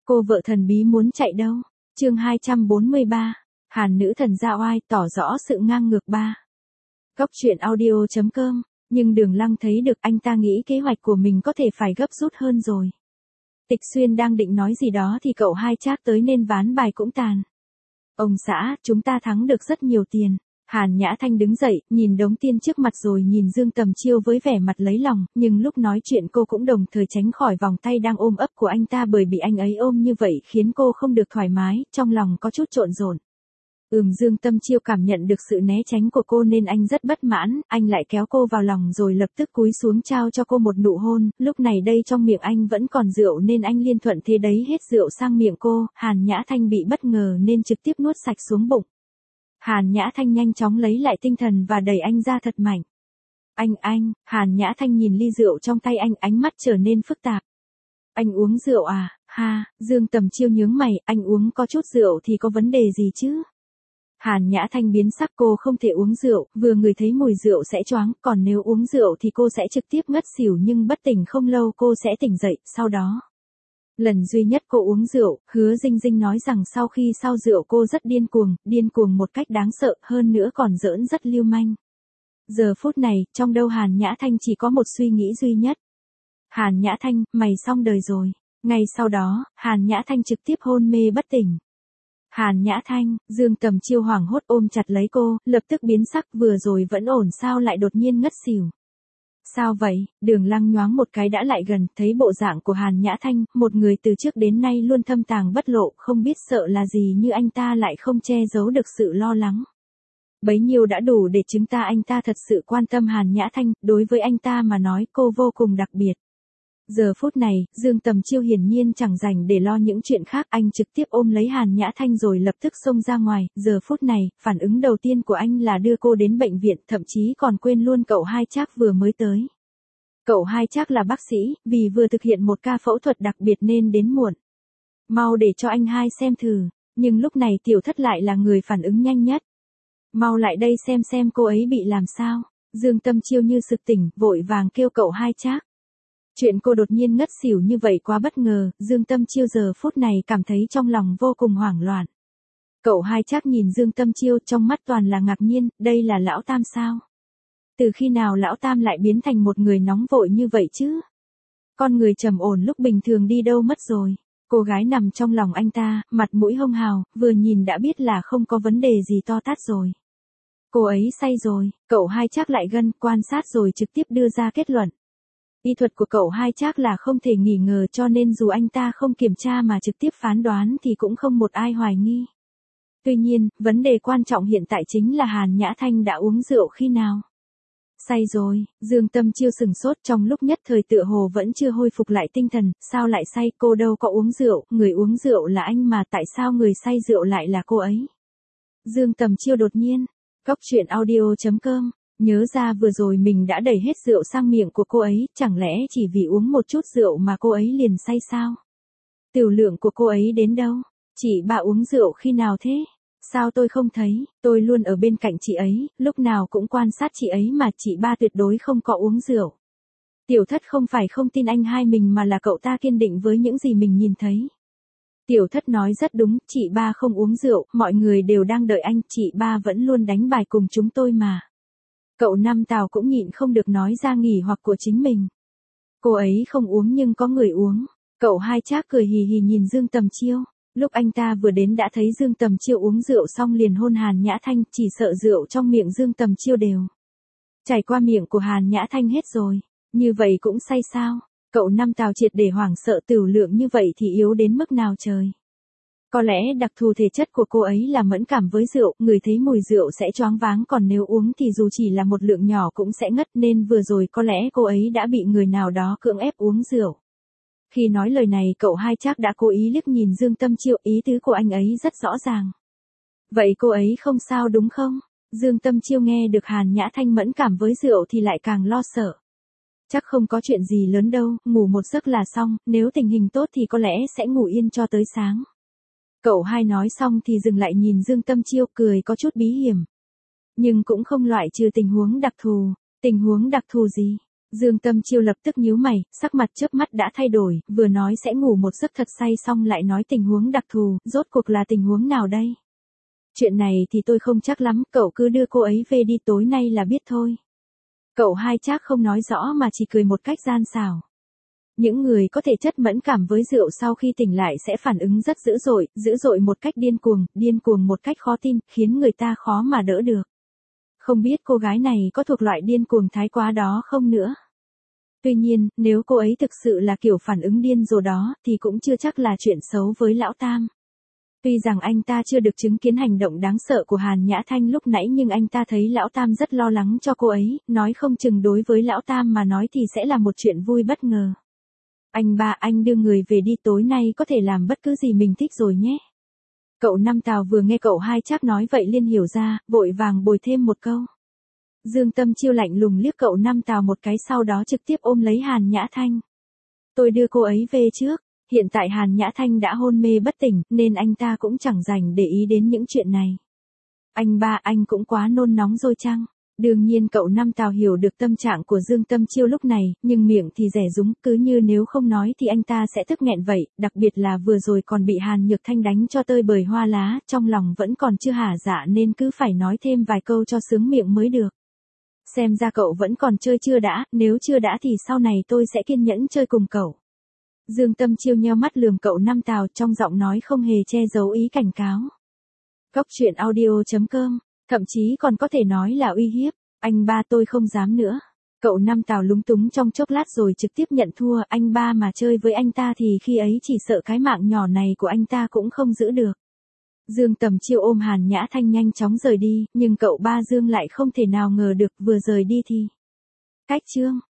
Cô vợ thần bí muốn chạy đâu? Chương 243. Hàn nữ thần ra oai tỏ rõ sự ngang ngược ba. Góc truyện audio.com. Nhưng Đường Lăng thấy được anh ta nghĩ kế hoạch của mình có thể phải gấp rút hơn rồi. Tịch Xuyên đang định nói gì đó thì cậu hai Trác tới nên ván bài cũng tàn. Ông xã, chúng ta thắng được rất nhiều tiền. Hàn Nhã Thanh đứng dậy, nhìn đống tiền trước mặt rồi nhìn Dương Tầm Chiêu với vẻ mặt lấy lòng, nhưng lúc nói chuyện cô cũng đồng thời tránh khỏi vòng tay đang ôm ấp của anh ta bởi bị anh ấy ôm như vậy khiến cô không được thoải mái, trong lòng có chút trộn rộn. Dương Tầm Chiêu cảm nhận được sự né tránh của cô nên anh rất bất mãn, anh lại kéo cô vào lòng rồi lập tức cúi xuống trao cho cô một nụ hôn, lúc này đây trong miệng anh vẫn còn rượu nên anh liên thuận thế đấy hết rượu sang miệng cô, Hàn Nhã Thanh bị bất ngờ nên trực tiếp nuốt sạch xuống bụng. Hàn Nhã Thanh nhanh chóng lấy lại tinh thần và đẩy anh ra thật mạnh. Anh, Hàn Nhã Thanh nhìn ly rượu trong tay anh, ánh mắt trở nên phức tạp. Anh uống rượu à? Ha, Dương Tầm Chiêu nhướng mày, anh uống có chút rượu thì có vấn đề gì chứ? Hàn Nhã Thanh biến sắc, cô không thể uống rượu, vừa ngửi thấy mùi rượu sẽ choáng, còn nếu uống rượu thì cô sẽ trực tiếp ngất xỉu nhưng bất tỉnh không lâu cô sẽ tỉnh dậy, sau đó. Lần duy nhất cô uống rượu, Hứa Dinh Dinh nói rằng sau khi sau rượu cô rất điên cuồng một cách đáng sợ, hơn nữa còn giỡn rất lưu manh. Giờ phút này, trong đầu Hàn Nhã Thanh chỉ có một suy nghĩ duy nhất. Hàn Nhã Thanh, mày xong đời rồi. Ngay sau đó, Hàn Nhã Thanh trực tiếp hôn mê bất tỉnh. Hàn Nhã Thanh, Dương Tầm Chiêu hoảng hốt ôm chặt lấy cô, lập tức biến sắc, vừa rồi vẫn ổn sao lại đột nhiên ngất xỉu. Sao vậy? Đường Lăng nhoáng một cái đã lại gần, thấy bộ dạng của Hàn Nhã Thanh, một người từ trước đến nay luôn thâm tàng bất lộ, không biết sợ là gì như anh ta lại không che giấu được sự lo lắng. Bấy nhiêu đã đủ để chứng tỏ anh ta thật sự quan tâm Hàn Nhã Thanh, đối với anh ta mà nói cô vô cùng đặc biệt. Giờ phút này, Dương Tầm Chiêu hiển nhiên chẳng rảnh để lo những chuyện khác, anh trực tiếp ôm lấy Hàn Nhã Thanh rồi lập tức xông ra ngoài, giờ phút này, phản ứng đầu tiên của anh là đưa cô đến bệnh viện, thậm chí còn quên luôn cậu hai Trác vừa mới tới. Cậu hai Trác là bác sĩ, vì vừa thực hiện một ca phẫu thuật đặc biệt nên đến muộn. Mau để cho anh hai xem thử, nhưng lúc này Tiểu Thất lại là người phản ứng nhanh nhất. Mau lại đây xem cô ấy bị làm sao. Dương Tầm Chiêu như sực tỉnh, vội vàng kêu cậu hai Trác. Chuyện cô đột nhiên ngất xỉu như vậy quá bất ngờ, Dương Tầm Chiêu giờ phút này cảm thấy trong lòng vô cùng hoảng loạn. Cậu hai Trác nhìn Dương Tầm Chiêu trong mắt toàn là ngạc nhiên, đây là Lão Tam sao? Từ khi nào Lão Tam lại biến thành một người nóng vội như vậy chứ? Con người trầm ổn lúc bình thường đi đâu mất rồi? Cô gái nằm trong lòng anh ta, mặt mũi hông hào, vừa nhìn đã biết là không có vấn đề gì to tát rồi. Cô ấy say rồi, cậu hai Trác lại gần quan sát rồi trực tiếp đưa ra kết luận. Y thuật của cậu hai Trác là không thể nghi ngờ cho nên dù anh ta không kiểm tra mà trực tiếp phán đoán thì cũng không một ai hoài nghi. Tuy nhiên, vấn đề quan trọng hiện tại chính là Hàn Nhã Thanh đã uống rượu khi nào? Say rồi, Dương Tầm Chiêu sừng sốt trong lúc nhất thời tựa hồ vẫn chưa hồi phục lại tinh thần, sao lại say, cô đâu có uống rượu, người uống rượu là anh mà tại sao người say rượu lại là cô ấy? Dương Tầm Chiêu đột nhiên, góc truyện audio.com. Nhớ ra vừa rồi mình đã đẩy hết rượu sang miệng của cô ấy, chẳng lẽ chỉ vì uống một chút rượu mà cô ấy liền say sao? Tiểu lượng của cô ấy đến đâu? Chị ba uống rượu khi nào thế? Sao tôi không thấy, tôi luôn ở bên cạnh chị ấy, lúc nào cũng quan sát chị ấy mà chị ba tuyệt đối không có uống rượu. Tiểu Thất không phải không tin anh hai mình mà là cậu ta kiên định với những gì mình nhìn thấy. Tiểu Thất nói rất đúng, chị ba không uống rượu, mọi người đều đang đợi anh, chị ba vẫn luôn đánh bài cùng chúng tôi mà. Cậu Năm Tào cũng nhịn không được nói ra nghỉ hoặc của chính mình. Cô ấy không uống nhưng có người uống. Cậu hai Trác cười hì hì nhìn Dương Tầm Chiêu. Lúc anh ta vừa đến đã thấy Dương Tầm Chiêu uống rượu xong liền hôn Hàn Nhã Thanh, chỉ sợ rượu trong miệng Dương Tầm Chiêu đều chảy qua miệng của Hàn Nhã Thanh hết rồi. Như vậy cũng say sao? Cậu Năm Tào triệt để hoảng sợ, tiểu lượng như vậy thì yếu đến mức nào trời? Có lẽ đặc thù thể chất của cô ấy là mẫn cảm với rượu, người thấy mùi rượu sẽ choáng váng, còn nếu uống thì dù chỉ là một lượng nhỏ cũng sẽ ngất, nên vừa rồi có lẽ cô ấy đã bị người nào đó cưỡng ép uống rượu. Khi nói lời này cậu hai Trác đã cố ý liếc nhìn Dương Tầm Chiêu, ý tứ của anh ấy rất rõ ràng. Vậy cô ấy không sao đúng không? Dương Tầm Chiêu nghe được Hàn Nhã Thanh mẫn cảm với rượu thì lại càng lo sợ. Chắc không có chuyện gì lớn đâu, ngủ một giấc là xong, nếu tình hình tốt thì có lẽ sẽ ngủ yên cho tới sáng. Cậu hai nói xong thì dừng lại nhìn Dương Tầm Chiêu, cười có chút bí hiểm. Nhưng cũng không loại trừ tình huống đặc thù. Tình huống đặc thù gì? Dương Tâm Chiêu lập tức nhíu mày, sắc mặt chớp mắt đã thay đổi, vừa nói sẽ ngủ một giấc thật say xong lại nói tình huống đặc thù, rốt cuộc là tình huống nào đây? Chuyện này thì tôi không chắc lắm, cậu cứ đưa cô ấy về đi, tối nay là biết thôi. Cậu Hai Trác không nói rõ mà chỉ cười một cách gian xảo. Những người có thể chất mẫn cảm với rượu sau khi tỉnh lại sẽ phản ứng rất dữ dội một cách điên cuồng một cách khó tin, khiến người ta khó mà đỡ được. Không biết cô gái này có thuộc loại điên cuồng thái quá đó không nữa. Tuy nhiên, nếu cô ấy thực sự là kiểu phản ứng điên rồ đó, thì cũng chưa chắc là chuyện xấu với Lão Tam. Tuy rằng anh ta chưa được chứng kiến hành động đáng sợ của Hàn Nhã Thanh lúc nãy nhưng anh ta thấy Lão Tam rất lo lắng cho cô ấy, nói không chừng đối với Lão Tam mà nói thì sẽ là một chuyện vui bất ngờ. Anh ba, anh đưa người về đi, tối nay có thể làm bất cứ gì mình thích rồi nhé. Cậu Năm Tào vừa nghe cậu Hai Trác nói vậy liền hiểu ra, vội vàng bồi thêm một câu. Dương Tâm Chiêu lạnh lùng liếc cậu Năm Tào một cái, sau đó trực tiếp ôm lấy Hàn Nhã Thanh. Tôi đưa cô ấy về trước, hiện tại Hàn Nhã Thanh đã hôn mê bất tỉnh, nên anh ta cũng chẳng rảnh để ý đến những chuyện này. Anh ba, anh cũng quá nôn nóng rồi chăng? Đương nhiên cậu Năm Tào hiểu được tâm trạng của Dương Tâm Chiêu lúc này, nhưng miệng thì dè dúng, cứ như nếu không nói thì anh ta sẽ tức nghẹn vậy, đặc biệt là vừa rồi còn bị Hàn Nhược Thanh đánh cho tơi bời hoa lá, trong lòng vẫn còn chưa hả dạ nên cứ phải nói thêm vài câu cho sướng miệng mới được. Xem ra cậu vẫn còn chơi chưa đã, nếu chưa đã thì sau này tôi sẽ kiên nhẫn chơi cùng cậu. Dương Tâm Chiêu nheo mắt lườm cậu Năm Tào, trong giọng nói không hề che giấu ý cảnh cáo. Cóc truyện audio.com, thậm chí còn có thể nói là uy hiếp. Anh ba, tôi không dám nữa. Cậu Năm Tào lúng túng trong chốc lát rồi trực tiếp nhận thua, anh ba mà chơi với anh ta thì khi ấy chỉ sợ cái mạng nhỏ này của anh ta cũng không giữ được. Dương Tầm Chiêu ôm Hàn Nhã Thanh nhanh chóng rời đi, nhưng cậu ba Dương lại không thể nào ngờ được vừa rời đi thì cách chương